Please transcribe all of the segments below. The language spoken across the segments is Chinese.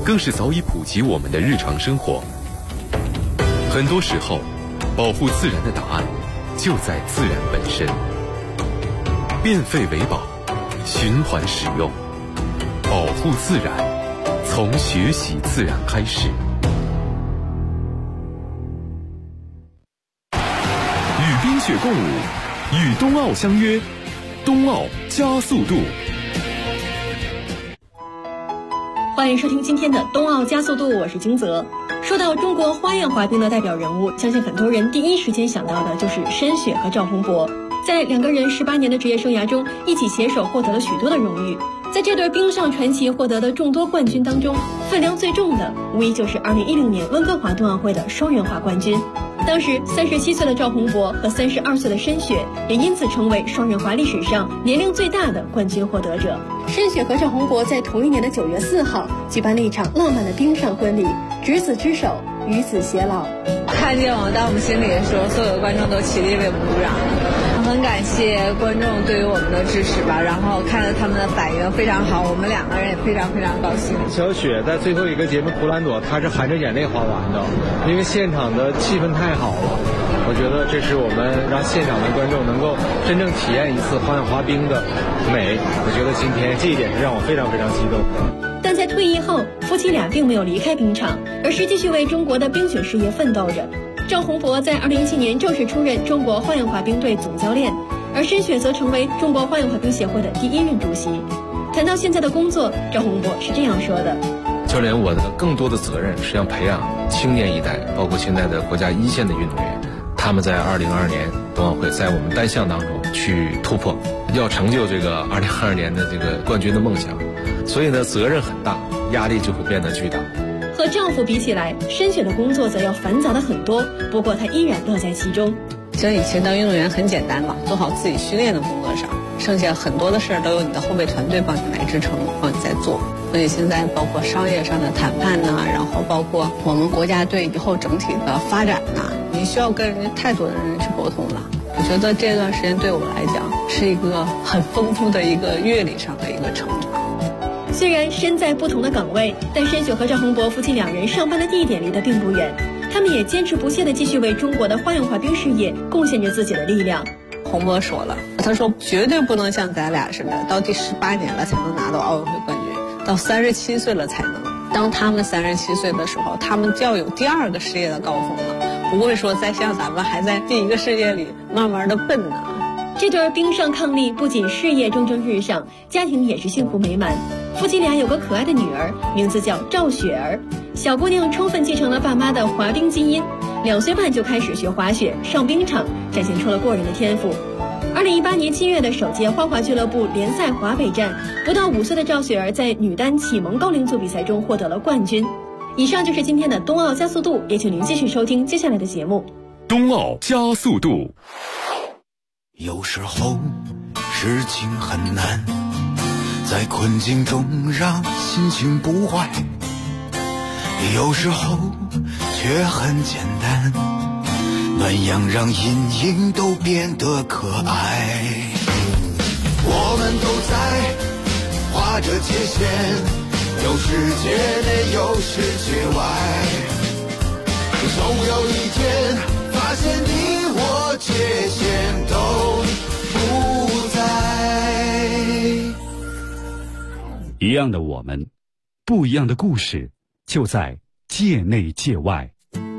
更是早已普及我们的日常生活。很多时候，保护自然的答案就在自然本身。变废为宝，循环使用，保护自然，从学习自然开始。与冰雪共舞，与冬奥相约，冬奥加速度。 欢迎收听今天的冬奥加速度，我是金泽。说到中国花样滑冰的代表人物，相信很多人第一时间想到的就是申雪和赵宏博。在两个人18年的职业生涯中，一起携手获得了许多的荣誉。在这对冰上传奇获得的众多冠军当中，分量最重的无疑就是2016年温哥华冬奥会的双人滑冠军。当时37岁的赵宏博和32岁的申雪也因此成为双人滑历史上年龄最大的冠军获得者。申雪和赵宏博在同一年的9月4号举办了一场浪漫的冰上婚礼，执子之手，与子偕老。 看见我到我们心里的时候，所有的观众都起立为我们鼓掌。很感谢观众对于我们的支持吧，然后看到他们的反应非常好，我们两个人也非常非常高兴。 小雪在最后一个节目图兰朵，她是含着眼泪滑完的，因为现场的气氛太好了。我觉得这是我们让现场的观众能够真正体验一次花样滑冰的美。我觉得今天这一点是让我非常非常激动。 但在退役后，夫妻俩并没有离开冰场，而是继续为中国的冰雪事业奋斗着。赵宏博在2017年正式出任中国花样滑冰队总教练，而申雪则成为中国花样滑冰协会的第1任主席。谈到现在的工作，赵宏博是这样说的： 教练，我的更多的责任是要培养青年一代，包括现在的国家一线的运动员，他们在2022年冬奥会在我们单项当中去突破，要成就这个2022年的这个冠军的梦想。所以呢，责任很大，压力就会变得巨大。 和丈夫比起来，申雪的工作则要繁杂的很多，不过她依然乐在其中。 像以前当运动员很简单嘛，做好自己训练的工作上，剩下很多的事儿都由你的后备团队帮你来支撑，帮你在做。所以现在包括商业上的谈判呐，然后包括我们国家队以后整体的发展呐，你需要跟人家太多的人去沟通了。我觉得这段时间对我来讲是一个很丰富的一个阅历上的一个成长。 虽然身在不同的岗位，但申雪和赵宏博夫妻两人上班的地点离得并不远，他们也坚持不懈地继续为中国的花样滑冰事业贡献着自己的力量。 宏博说了，他说绝对不能像咱俩似的，到第18年了才能拿到奥运会冠军，到37岁了才能。当他们37岁的时候，他们就要有第2个事业的高峰了，不会说再像咱们还在第1个事业里慢慢的奔呢。 这对冰上伉俪不仅事业蒸蒸日上，家庭也是幸福美满。夫妻俩有个可爱的女儿，名字叫赵雪儿。小姑娘充分继承了爸妈的滑冰基因，2岁半就开始学滑雪，上冰场，展现出了过人的天赋。2018年7月的首届花滑俱乐部联赛华北站，不到5岁的赵雪儿在女单启蒙高龄组比赛中获得了冠军。以上就是今天的冬奥加速度，也请您继续收听接下来的节目。 冬奥加速度。 有时候事情很难，在困境中让心情不坏，有时候却很简单，暖阳让阴影都变得可爱。我们都在划着界限，有世界内有世界外，总有一天发现你我界限都不在。 一样的我们，不一样的故事，就在界内界外。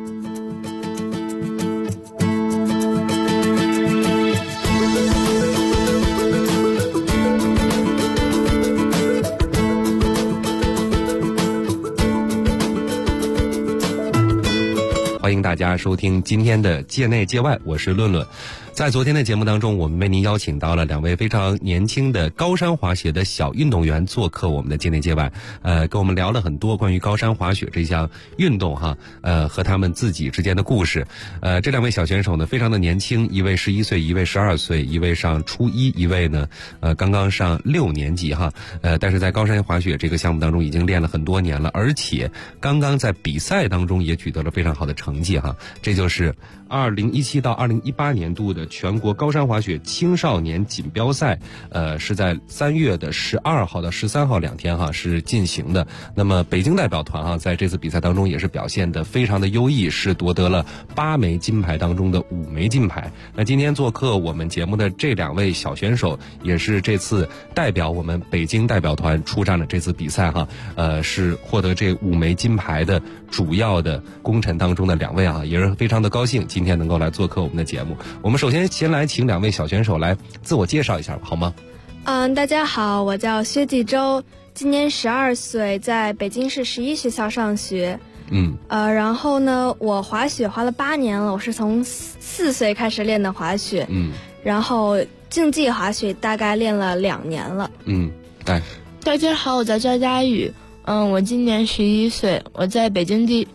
欢迎大家收听今天的界内界外，我是论论。在昨天的节目当中，我们为您邀请到了2位非常年轻的高山滑雪的小运动员做客我们的界内界外，跟我们聊了很多关于高山滑雪这项运动哈，和他们自己之间的故事。这2位小选手呢非常的年轻，一位11岁，一位12岁，一位上初一，一位呢刚刚上6年级哈，但是在高山滑雪这个项目当中已经练了很多年了，而且刚刚在比赛当中也取得了非常好的成绩哈，这就是2017到2018年度的全国高山滑雪青少年锦标赛，是在3月12号到13号2天哈是进行的。那么北京代表团哈在这次比赛当中也是表现得非常的优异，是夺得了8枚金牌当中的5枚金牌。那今天做客我们节目的这2位小选手，也是这次代表我们北京代表团出战的这次比赛哈，是获得这5枚金牌的主要的功臣当中的2位啊，也是非常的高兴今天能够来做客我们的节目。我们首先先来请2位小选手来自我介绍一下好吗？ 大家好，我叫薛继周，今年12岁，在北京市11学校上学。然后呢，我滑雪滑了8年了，我是从4岁开始练的滑雪。然后竞技滑雪大概练了2年了。 大家好，我叫赵佳宇，我今年11岁，我在北京第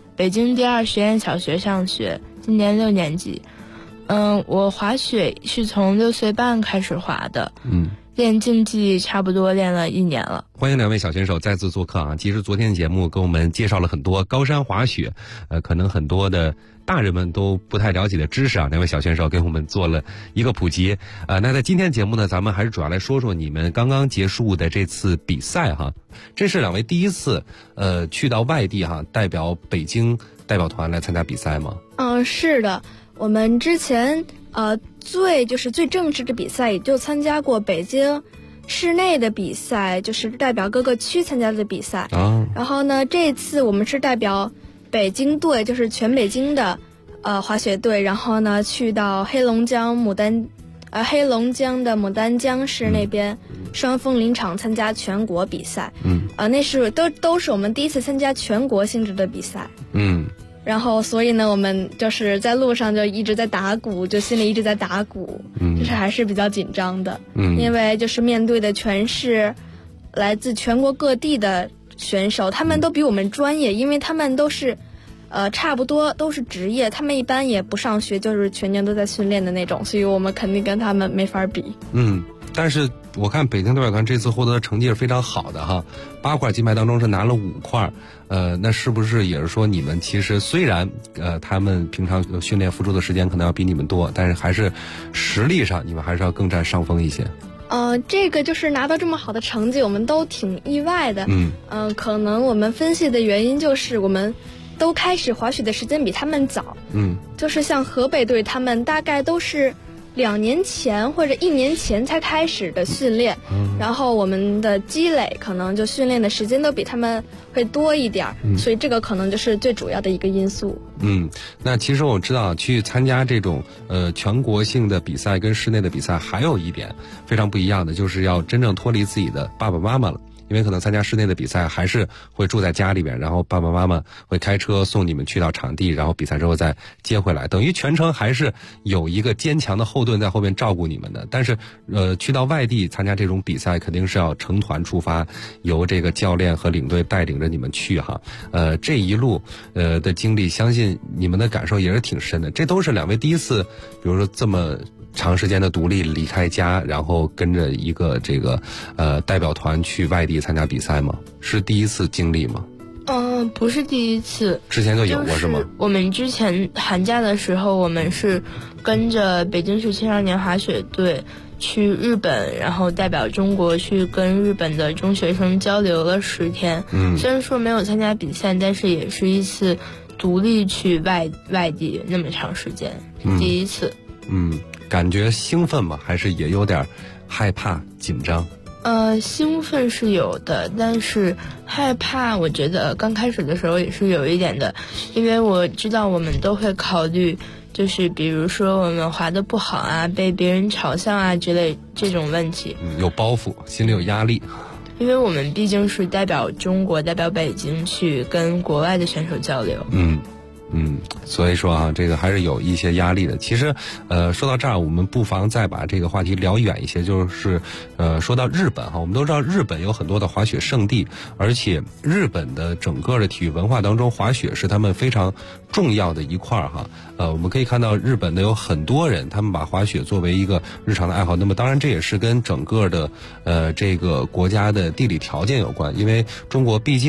2实验小学上学，今年6年级。我滑雪是从6岁半开始滑的。练竞技差不多练了1年了。 欢迎2位小选手再次做客啊！其实昨天节目跟我们介绍了很多高山滑雪，可能很多的大人们都不太了解的知识啊，2位小选手给我们做了一个普及。那在今天节目呢，咱们还是主要来说说你们刚刚结束的这次比赛哈。这是2位第一次去到外地哈，代表北京代表团来参加比赛吗？ 是的，我们之前最正式的比赛也就参加过北京市内的比赛，就是代表各个区参加的比赛。然后呢，这次我们是代表北京队，就是全北京的滑雪队，然后呢去到黑龙江的牡丹江市那边双峰林场参加全国比赛。那是都是我们第一次参加全国性质的比赛。然后所以呢，我们就是在路上就一直在打鼓，就心里一直在打鼓，就是还是比较紧张的。因为就是面对的全是来自全国各地的选手，他们都比我们专业，因为他们都是差不多都是职业，他们一般也不上学，就是全年都在训练的那种，所以我们肯定跟他们没法比。 但是我看北京代表团这次获得的成绩是非常好的哈，8块金牌当中是拿了5块，那是不是也是说你们其实虽然他们平常训练付出的时间可能要比你们多，但是还是实力上你们还是要更占上风一些？ 这个就是拿到这么好的成绩，我们都挺意外的。可能我们分析的原因就是我们都开始滑雪的时间比他们早。就是像河北队，他们大概都是2年前或者1年前才开始的训练，然后我们的积累可能就训练的时间都比他们会多一点，所以这个可能就是最主要的一个因素。 那其实我知道去参加这种全国性的比赛跟室内的比赛还有一点非常不一样的，就是要真正脱离自己的爸爸妈妈了。因为可能参加室内的比赛还是会住在家里边，然后爸爸妈妈会开车送你们去到场地，然后比赛之后再接回来，等于全程还是有一个坚强的后盾在后面照顾你们的。但是去到外地参加这种比赛肯定是要成团出发，由这个教练和领队带领着你们去哈。这一路的经历，相信你们的感受也是挺深的。这都是2位第一次，比如说这么长时间的独立离开家，然后跟着一个这个代表团去外地参加比赛吗？是第一次经历吗？ 不是第一次， 之前就有过是吗？ 我们之前寒假的时候，我们是跟着北京市青少年滑雪队去日本，然后代表中国去跟日本的中学生交流了10天。虽然说没有参加比赛，但是也是一次独立去外地那么长时间，第一次。 感觉兴奋吗？还是也有点害怕紧张？ 兴奋是有的，但是害怕我觉得刚开始的时候也是有一点的，因为我知道我们都会考虑，就是比如说我们滑得不好啊，被别人嘲笑啊之类这种问题。 有包袱，心里有压力。 因为我们毕竟是代表中国、代表北京去跟国外的选手交流。 所以说啊，这个还是有一些压力的。其实，说到这儿，我们不妨再把这个话题聊远一些，就是说到日本哈，我们都知道日本有很多的滑雪胜地，而且日本的整个的体育文化当中，滑雪是他们非常重要的一块哈。我们可以看到日本的有很多人，他们把滑雪作为一个日常的爱好。那么当然这也是跟整个的这个国家的地理条件有关，因为中国毕竟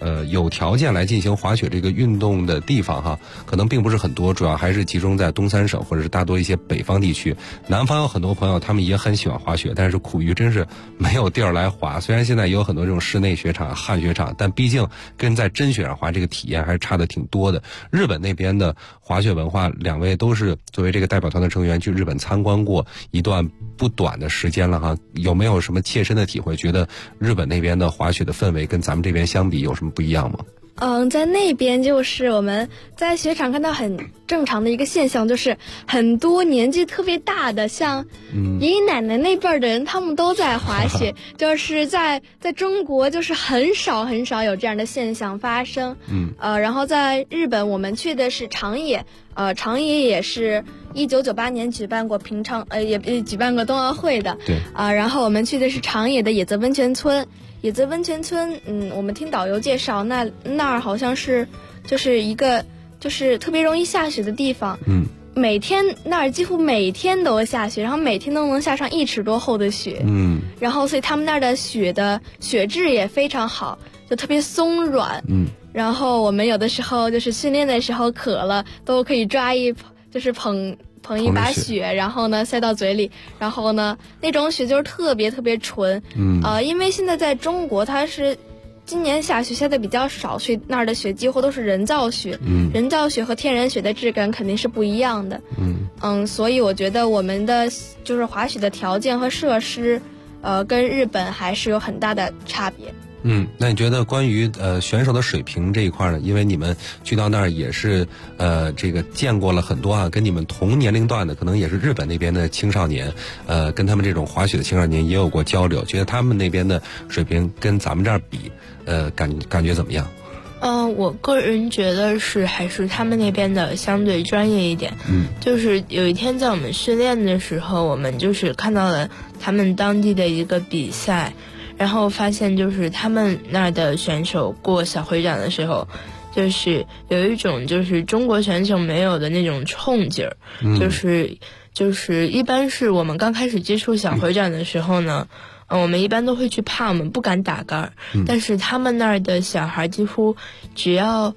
有条件来进行滑雪这个运动的地方哈，可能并不是很多，主要还是集中在东三省或者是大多一些北方地区。南方有很多朋友他们也很喜欢滑雪，但是苦于真是没有地儿来滑。虽然现在也有很多这种室内雪场、旱雪场，但毕竟跟在真雪上滑这个体验还是差的挺多的。日本那边的滑雪文化，两位都是作为这个代表团的成员去日本参观过一段不短的时间了哈，有没有什么切身的体会？觉得日本那边的滑雪的氛围跟咱们这边相比有什么不一样吗？ 在那边就是我们在雪场看到很正常的一个现象，就是很多年纪特别大的，像爷爷奶奶那辈儿的人，他们都在滑雪，就是在中国就是很少有这样的现象发生。然后在日本我们去的是长野，长野也是1998年举办过也举办过冬奥会的。 对。 然后我们去的是长野的野泽温泉村。野泽温泉村，我们听导游介绍，那儿好像是就是一个就是特别容易下雪的地方。每天那儿几乎每天都下雪，然后每天都能下上1尺多厚的雪。然后所以他们那儿的雪质也非常好，就特别松软。然后我们有的时候就是训练的时候渴了，都可以抓捧一把雪，然后呢塞到嘴里，然后呢那种雪就是特别特别纯。因为现在在中国它是今年下雪下的比较少，所以那儿的雪几乎都是人造雪。人造雪和天然雪的质感肯定是不一样的。所以我觉得我们的就是滑雪的条件和设施，跟日本还是有很大的差别。 那你觉得关于选手的水平这一块呢？因为你们去到那儿也是这个见过了很多啊，跟你们同年龄段的，可能也是日本那边的青少年，跟他们这种滑雪的青少年也有过交流，觉得他们那边的水平跟咱们这儿比，感觉怎么样？ 我个人觉得还是他们那边的相对专业一点。就是有一天在我们训练的时候，我们就是看到了他们当地的一个比赛。然后发现就是他们那儿的选手过小回转的时候，就是有一种就是中国选手没有的那种冲劲儿。就是一般是我们刚开始接触小回转的时候呢，我们一般都会去怕，我们不敢打杆。但是他们那儿的小孩几乎只要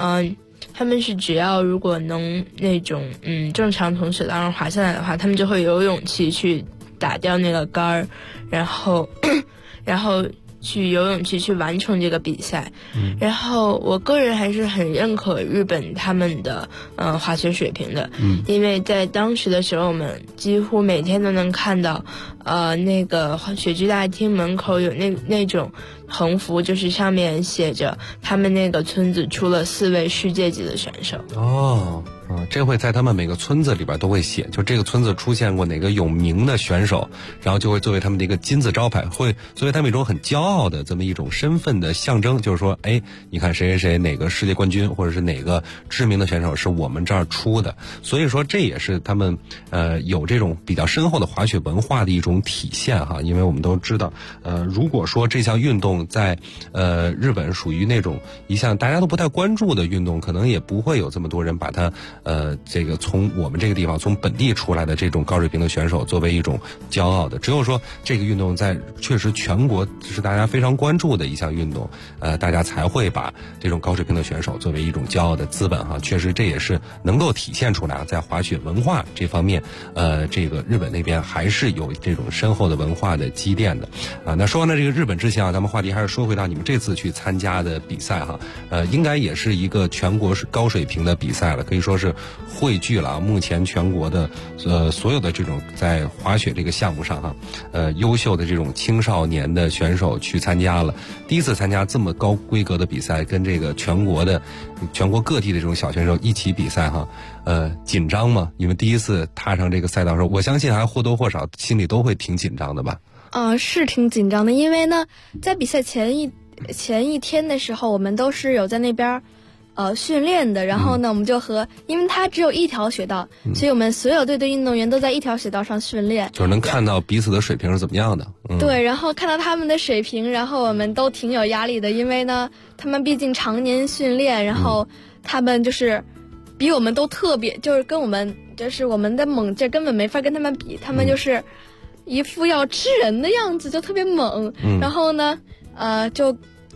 如果能那种正常从雪道上滑下来的话，他们就会有勇气去打掉那个杆儿，然后去有勇气去完成这个比赛。然后我个人还是很认可日本他们的滑雪水平的。因为在当时的时候，我们几乎每天都能看到那个雪具大厅门口有那种横幅，就是上面写着他们那个村子出了4位世界级的选手。 这会在他们每个村子里边都会写，就这个村子出现过哪个有名的选手，然后就会作为他们的一个金字招牌，会作为他们一种很骄傲的这么一种身份的象征，就是说，你看谁谁谁哪个世界冠军或者是哪个知名的选手是我们这儿出的，所以说这也是他们有这种比较深厚的滑雪文化的一种体现哈。因为我们都知道，如果说这项运动在日本属于那种一项大家都不太关注的运动，可能也不会有这么多人把它这个从我们这个地方从本地出来的这种高水平的选手作为一种骄傲的。只有说这个运动在确实全国是大家非常关注的一项运动，大家才会把这种高水平的选手作为一种骄傲的资本哈。确实这也是能够体现出来在滑雪文化这方面，这个日本那边还是有这种深厚的文化的积淀的那说完了这个日本之前咱们话题还是说回到你们这次去参加的比赛哈。应该也是一个全国是高水平的比赛了，可以说是汇聚了目前全国的所有的这种在滑雪这个项目上哈，优秀的这种青少年的选手去参加了，第一次参加这么高规格的比赛，跟这个全国各地的这种小选手一起比赛哈，紧张吗？你们第一次踏上这个赛道的时候，我相信还或多或少心里都会挺紧张的吧？ 是挺紧张的，因为呢，在比赛前一天的时候，我们都是有在那边训练的，然后呢，我们就因为它只有一条雪道，所以我们所有队的运动员都在一条雪道上训练， 就是能看到彼此的水平是怎么样的。 对，然后看到他们的水平，然后我们都挺有压力的，因为呢，他们毕竟常年训练，然后他们就是比我们都特别，就是跟我们就是我们的猛劲根本没法跟他们比，他们就是一副要吃人的样子，就特别猛。然后呢，就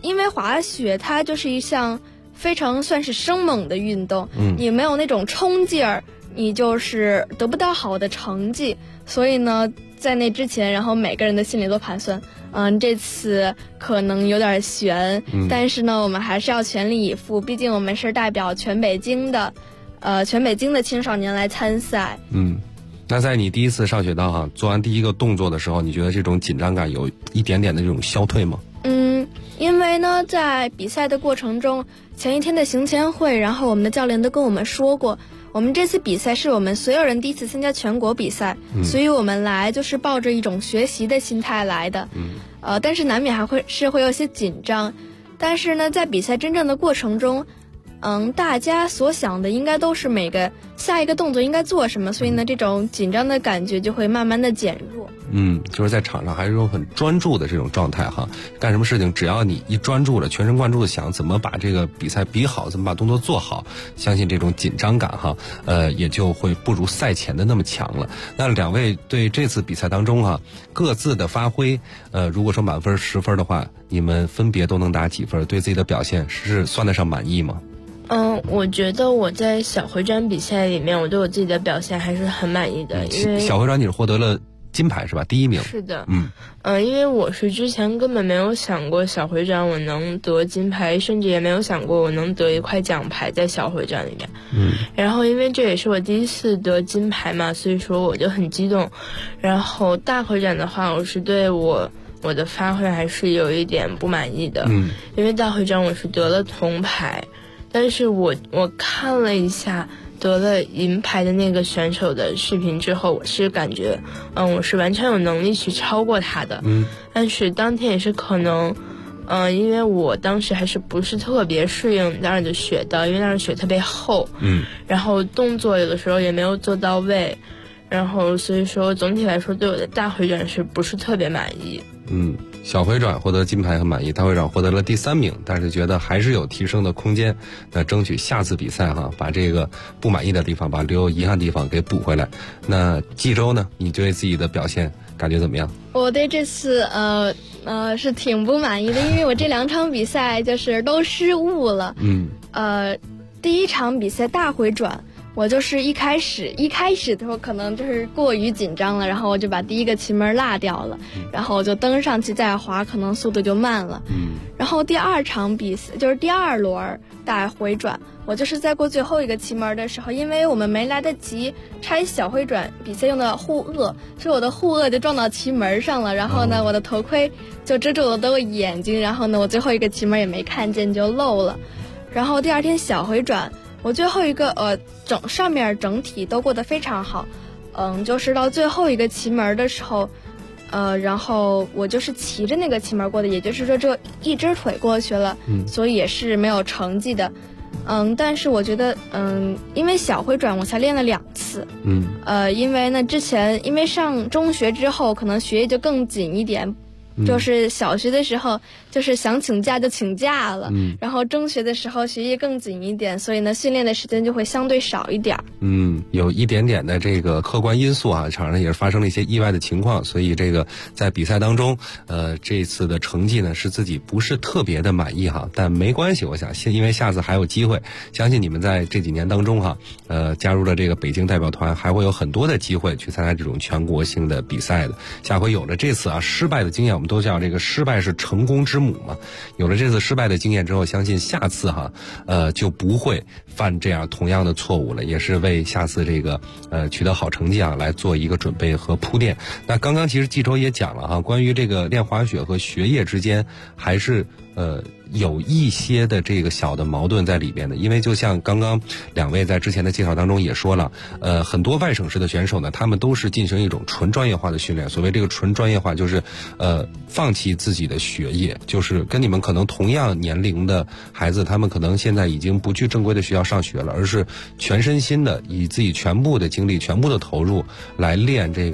因为滑雪它就是一项非常算是生猛的运动，你没有那种冲劲儿，你就是得不到好的成绩。所以呢，在那之前，然后每个人的心里都盘算，这次可能有点悬，但是呢，我们还是要全力以赴，毕竟我们是代表全北京的青少年来参赛。 那在你第一次上雪道做完第一个动作的时候，你觉得这种紧张感有一点点的这种消退吗？ 因为呢，在比赛的过程中，前一天的行前会，然后我们的教练都跟我们说过，我们这次比赛是我们所有人第一次参加全国比赛，所以我们来就是抱着一种学习的心态来的。但是难免会有些紧张，但是呢，在比赛真正的过程中，大家所想的应该都是每个下一个动作应该做什么，所以呢，这种紧张的感觉就会慢慢的减弱。 就是在场上还是一种很专注的这种状态哈，干什么事情只要你一专注了，全神贯注的想怎么把这个比赛比好，怎么把动作做好，相信这种紧张感也就会不如赛前的那么强了。那两位对这次比赛当中各自的发挥，如果说满分10分的话，你们分别都能打几分？对自己的表现是算得上满意吗？ 我觉得我在小回转比赛里面，我对我自己的表现还是很满意的。因为小回转你是获得了金牌是吧？第1名。 是的。因为我是之前根本没有想过小回转我能得金牌，甚至也没有想过我能得一块奖牌在小回转里面。然后因为这也是我第一次得金牌嘛，所以说我就很激动。然后大回转的话，我是对我的发挥还是有一点不满意的。因为大回转我是得了铜牌。但是我看了一下得了银牌的那个选手的视频之后，我是感觉我是完全有能力去超过他的。但是当天也是可能因为我当时还是不是特别适应那儿的雪道，因为那儿雪特别厚，然后动作有的时候也没有做到位，然后所以说总体来说对我的大回转是不是特别满意。 小回转获得金牌很满意，大回转获得了第3名，但是觉得还是有提升的空间。那争取下次比赛把这个不满意的地方，把留有遗憾的地方给补回来。那冀州呢？你对自己的表现感觉怎么样？ 我对这次是挺不满意的，因为我这2场比赛就是都失误了。第一场比赛大回转，我就是一开始的时候可能就是过于紧张了，然后我就把第一个旗门落掉了，然后我就登上去再滑，可能速度就慢了。然后第2场比赛就是第2轮大回转，我就是在过最后一个旗门的时候，因为我们没来得及拆小回转比赛用的护顎，所以我的护顎就撞到旗门上了，然后呢，我的头盔就遮住了我的眼睛，然后呢，我最后一个旗门也没看见就漏了。然后第2天小回转，我最后一个上面整体都过得非常好，就是到最后一个旗门的时候，然后我就是骑着那个旗门过的，也就是说只一只腿过去了，所以也是没有成绩的。但是我觉得，因为小回转我才练了2次，因为呢之前因为上中学之后可能学业就更紧一点。就是小学的时候就是想请假就请假了，然后中学的时候学业更紧一点，所以呢训练的时间就会相对少一点。 有一点点的这个客观因素场上也是发生了一些意外的情况，所以这个在比赛当中这次的成绩呢是自己不是特别的满意但没关系，我想因为下次还有机会，相信你们在这几年当中加入了这个北京代表团，还会有很多的机会去参加这种全国性的比赛的。下回有了这次失败的经验，我们都叫这个失败是成功之母嘛。有了这次失败的经验之后，相信下次就不会犯这样同样的错误了，也是为下次这个取得好成绩来做一个准备和铺垫。那刚刚其实冀州也讲了关于这个练滑雪和学业之间还是有一些的这个小的矛盾在里边的，因为就像刚刚2位在之前的介绍当中也说了，很多外省市的选手呢，他们都是进行一种纯专业化的训练。所谓这个纯专业化，就是放弃自己的学业，就是跟你们可能同样年龄的孩子，他们可能现在已经不去正规的学校上学了，而是全身心的以自己全部的精力、全部的投入来练这个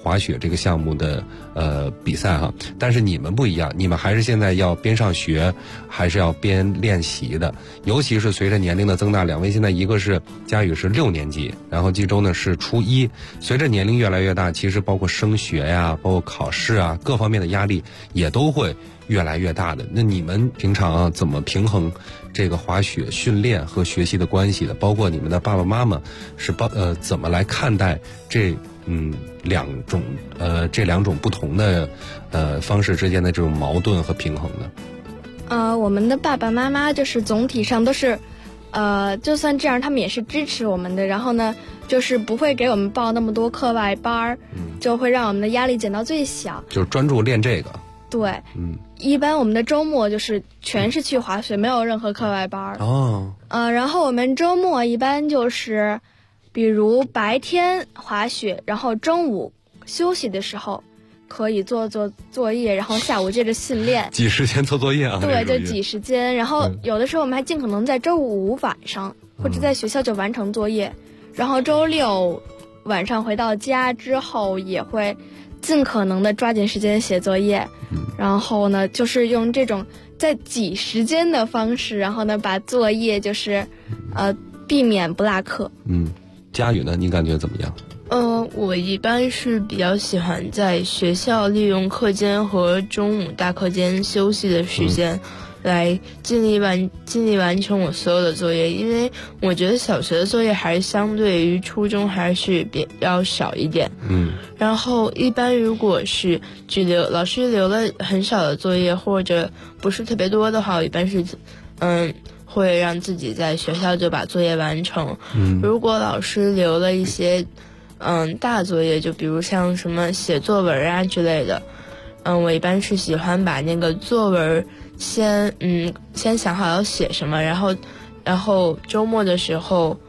滑雪这个项目的比赛哈。但是你们不一样，你们还是现在要边上学，还是要边练习的。尤其是随着年龄的增大，两位现在一个是佳宇是6年级，然后季舟呢是初1。随着年龄越来越大，其实包括升学呀，包括考试啊，各方面的压力也都会越来越大的。那你们平常怎么平衡这个滑雪训练和学习的关系的？包括你们的爸爸妈妈是怎么来看待这两种不同的方式之间的这种矛盾和平衡呢？ 我们的爸爸妈妈就是总体上都是就算这样他们也是支持我们的，然后呢就是不会给我们报那么多课外班，就会让我们的压力减到最小， 就是专注练这个。 对，一般我们的周末就是全是去滑雪，没有任何课外班。然后我们周末一般就是比如白天滑雪，然后中午休息的时候可以做作业，然后下午接着训练。 挤时间做作业啊？ 对，就挤时间。然后有的时候我们还尽可能在周五晚上或者在学校就完成作业，然后周六晚上回到家之后也会尽可能的抓紧时间写作业。然后呢就是用这种在挤时间的方式，然后呢把作业就是避免不落课。 佳宇呢，你感觉怎么样？ 我一般是比较喜欢在学校利用课间和中午大课间休息的时间，来尽力完成我所有的作业，因为我觉得小学的作业还是相对于初中还是比较少一点。然后一般如果是老师留了很少的作业或者不是特别多的话，我一般是会让自己在学校就把作业完成。如果老师留了一些大作业，就比如像什么写作文啊之类的，我一般是喜欢把那个作文先想好要写什么，然后周末的时候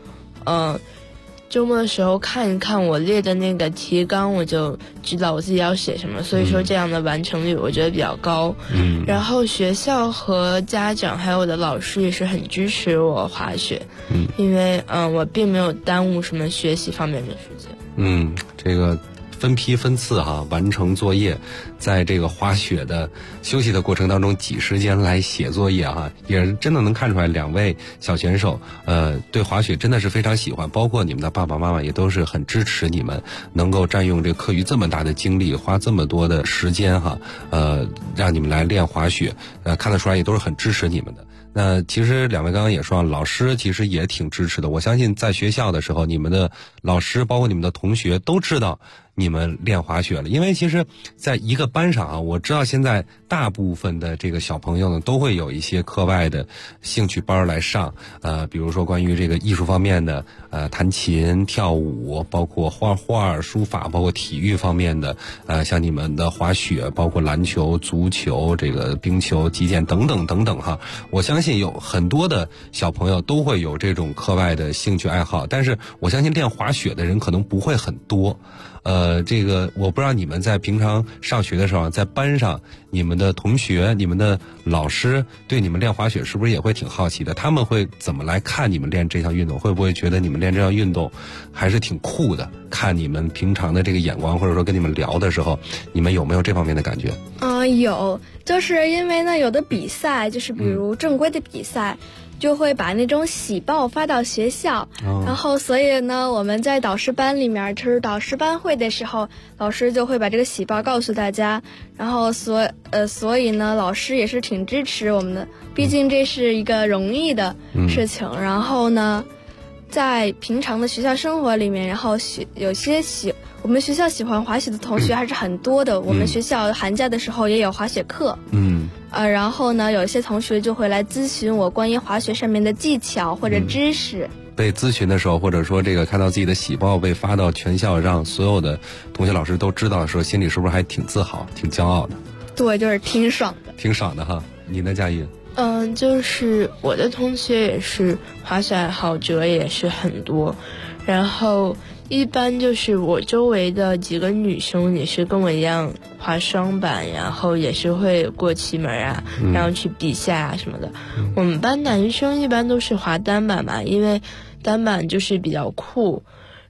看一看我列的那个提纲，我就知道我自己要写什么，所以说这样的完成率我觉得比较高。然后学校和家长还有我的老师也是很支持我滑雪，因为我并没有耽误什么学习方面的时间。 这个分批分次完成作业，在这个滑雪的休息的过程当中挤时间来写作业也是真的能看出来两位小选手对滑雪真的是非常喜欢，包括你们的爸爸妈妈也都是很支持你们能够占用这个课余这么大的精力，花这么多的时间让你们来练滑雪，看得出来也都是很支持你们的。那其实两位刚刚也说，老师其实也挺支持的。我相信在学校的时候，你们的老师包括你们的同学都知道你们练滑雪了，因为其实在一个班上我知道现在大部分的这个小朋友呢都会有一些课外的兴趣班来上，比如说关于这个艺术方面的弹琴、跳舞，包括画画、书法，包括体育方面的像你们的滑雪，包括篮球、足球、这个冰球、击剑等等等等我相信有很多的小朋友都会有这种课外的兴趣爱好，但是我相信练滑雪的人可能不会很多。这个我不知道你们在平常上学的时候，在班上你们的同学、你们的老师对你们练滑雪是不是也会挺好奇的？他们会怎么来看你们练这项运动？会不会觉得你们练这项运动还是挺酷的？看你们平常的这个眼光，或者说跟你们聊的时候，你们有没有这方面的感觉？ 有，就是因为呢有的比赛就是比如正规的比赛就会把那种喜报发到学校，然后所以呢我们在导师班里面就是导师班会的时候，老师就会把这个喜报告诉大家，然后所以呢老师也是挺支持我们的，毕竟这是一个容易的事情。然后呢在平常的学校生活里面，然后我们学校喜欢滑雪的同学还是很多的，我们学校寒假的时候也有滑雪课。然后呢有一些同学就会来咨询我关于滑雪上面的技巧或者知识。 被咨询的时候，或者说这个看到自己的喜报被发到全校，让所有的同学老师都知道的时候，心里是不是还挺自豪挺骄傲的？ 对，就是挺爽的。 挺爽的你呢佳音？ 就是我的同学也是滑雪爱好者也是很多，然后一般就是我周围的几个女生也是跟我一样滑双板，然后也是会过旗门然后去比赛什么的。我们班男生一般都是滑单板嘛，因为单板就是比较酷，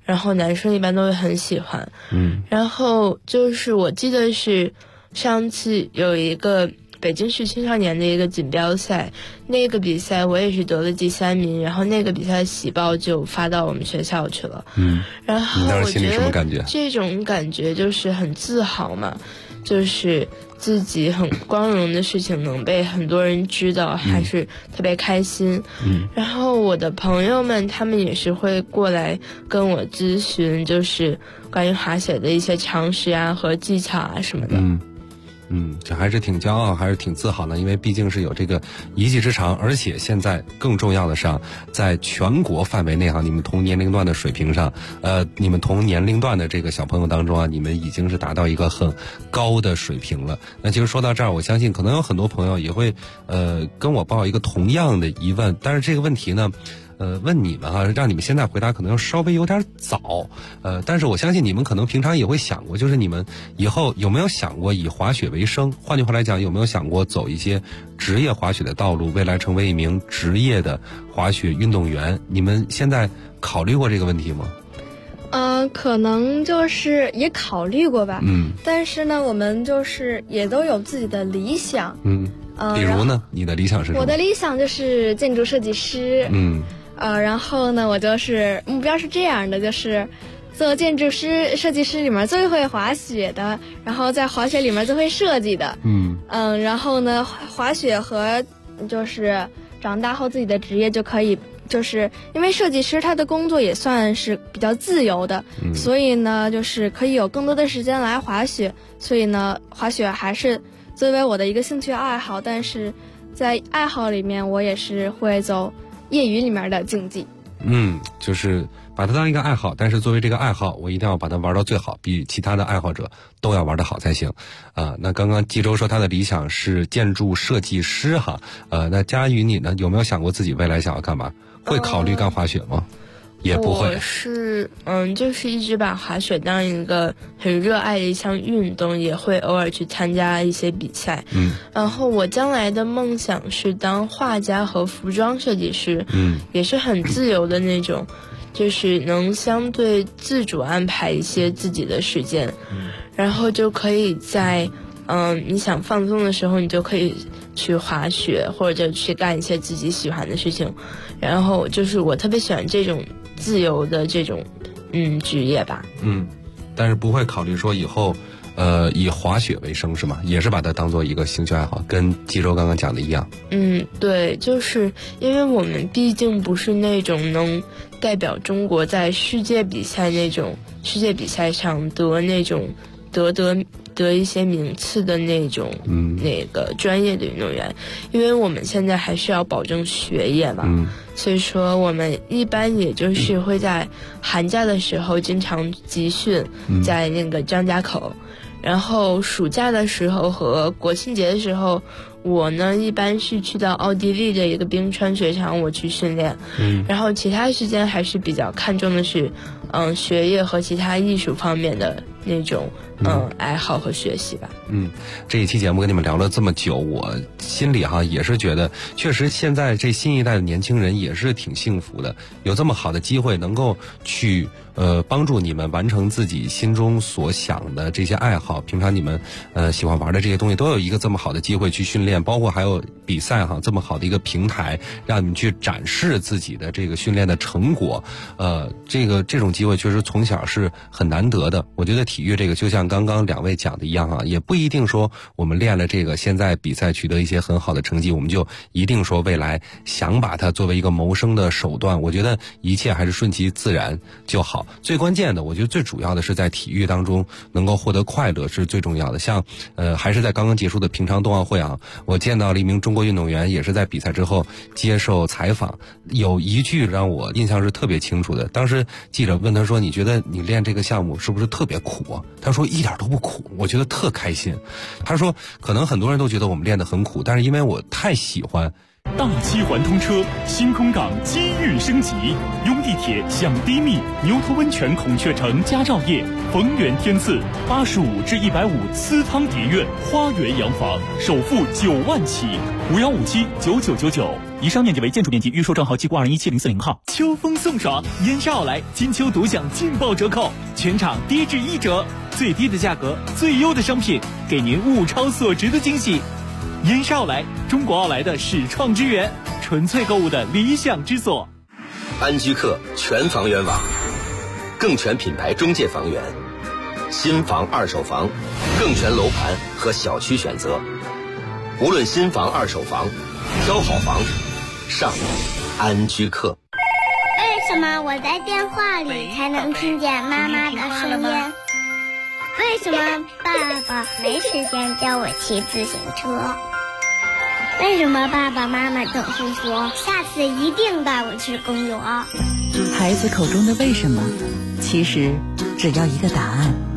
然后男生一般都会很喜欢。然后就是我记得是上次有一个北京市青少年的一个锦标赛，那个比赛我也是得了第3名，然后那个比赛喜报就发到我们学校去了。然后我觉得这种感觉就是很自豪嘛，就是自己很光荣的事情能被很多人知道，还是特别开心。然后我的朋友们他们也是会过来跟我咨询，就是关于滑雪的一些常识啊和技巧啊什么的。 这还是挺骄傲，还是挺自豪的，因为毕竟是有这个一技之长，而且现在更重要的是在全国范围内你们同年龄段的水平上，你们同年龄段的这个小朋友当中你们已经是达到一个很高的水平了。那其实说到这儿，我相信可能有很多朋友也会跟我报一个同样的疑问，但是这个问题呢问你们让你们现在回答可能要稍微有点早，但是我相信你们可能平常也会想过，就是你们以后有没有想过以滑雪为生？换句话来讲，有没有想过走一些职业滑雪的道路，未来成为一名职业的滑雪运动员？你们现在考虑过这个问题吗？ 可能就是也考虑过吧。但是呢，我们就是也都有自己的理想。 比如呢，你的理想是什么？ 我的理想就是建筑设计师。然后呢，我就是目标是这样的，就是做建筑师、设计师里面最会滑雪的，然后在滑雪里面最会设计的。然后呢，滑雪和就是长大后自己的职业就可以，就是因为设计师他的工作也算是比较自由的，所以呢，就是可以有更多的时间来滑雪。所以呢，滑雪还是作为我的一个兴趣爱好，但是在爱好里面，我也是会走业余里面的竞技。 就是把它当一个爱好，但是作为这个爱好，我一定要把它玩到最好，比其他的爱好者都要玩得好才行。那刚刚纪州说他的理想是建筑设计师那佳宇你呢，有没有想过自己未来想要干嘛？会考虑干滑雪吗？也不会。 我是就是一直把滑雪当一个很热爱的一项运动，也会偶尔去参加一些比赛。然后我将来的梦想是当画家和服装设计师。也是很自由的那种，就是能相对自主安排一些自己的时间。然后就可以在你想放松的时候，你就可以去滑雪，或者去干一些自己喜欢的事情。然后就是我特别喜欢这种自由的这种职业吧。 但是不会考虑说以后以滑雪为生是吗？也是把它当做一个兴趣爱好，跟纪州刚刚讲的一样。 对，就是因为我们毕竟不是那种能代表中国在世界比赛那种世界比赛上得那种得一些名次的那种那个专业的运动员，因为我们现在还是要保证学业嘛。所以说我们一般也就是会在寒假的时候经常集训，在那个张家口。然后暑假的时候和国庆节的时候，我呢一般是去到奥地利的一个冰川雪场我去训练。然后其他时间还是比较看重的是学业和其他艺术方面的那种爱好和学习吧。 这一期节目跟你们聊了这么久，我心里也是觉得，确实现在这新一代的年轻人也是挺幸福的，有这么好的机会能够去帮助你们完成自己心中所想的这些爱好。平常你们喜欢玩的这些东西，都有一个这么好的机会去训练，包括还有比赛这么好的一个平台，让你们去展示自己的这个训练的成果。这种机会确实从小是很难得的。我觉得体育这个就像刚刚两位讲的一样也不一定说我们练了这个，现在比赛取得一些很好的成绩，我们就一定说未来想把它作为一个谋生的手段。我觉得一切还是顺其自然就好。最关键的，我觉得最主要的是在体育当中能够获得快乐是最重要的。像还是在刚刚结束的平昌冬奥会我见到了一名中国运动员，也是在比赛之后接受采访，有一句让我印象是特别清楚的。当时记者问他说，你觉得你练这个项目是不是特别苦他说一点都不苦，我觉得特开心。他说可能很多人都觉得我们练得很苦，但是因为我太喜欢。 大七环通车，新空港机遇升级，拥地铁享低密，牛头温泉孔雀城佳兆业，逢源天赐，85至150私汤蝶苑花园洋房，首付9万起，51579999。 以上面积为建筑面积，预售账号即挂217040号。秋风送爽，燕莎奥莱金秋独享劲爆折扣，全场低至1折，最低的价格，最优的商品，给您物超所值的惊喜。燕莎奥莱，中国奥莱的始创之源，纯粹购物的理想之所。 安居客全房源网，更全品牌中介房源，新房二手房，更全楼盘和小区选择。无论新房二手房，挑好房上安居客。 为什么我在电话里才能听见妈妈的声音？为什么爸爸没时间教我骑自行车？为什么爸爸妈妈总是说下次一定带我去公园？ 孩子口中的为什么，其实只要一个答案。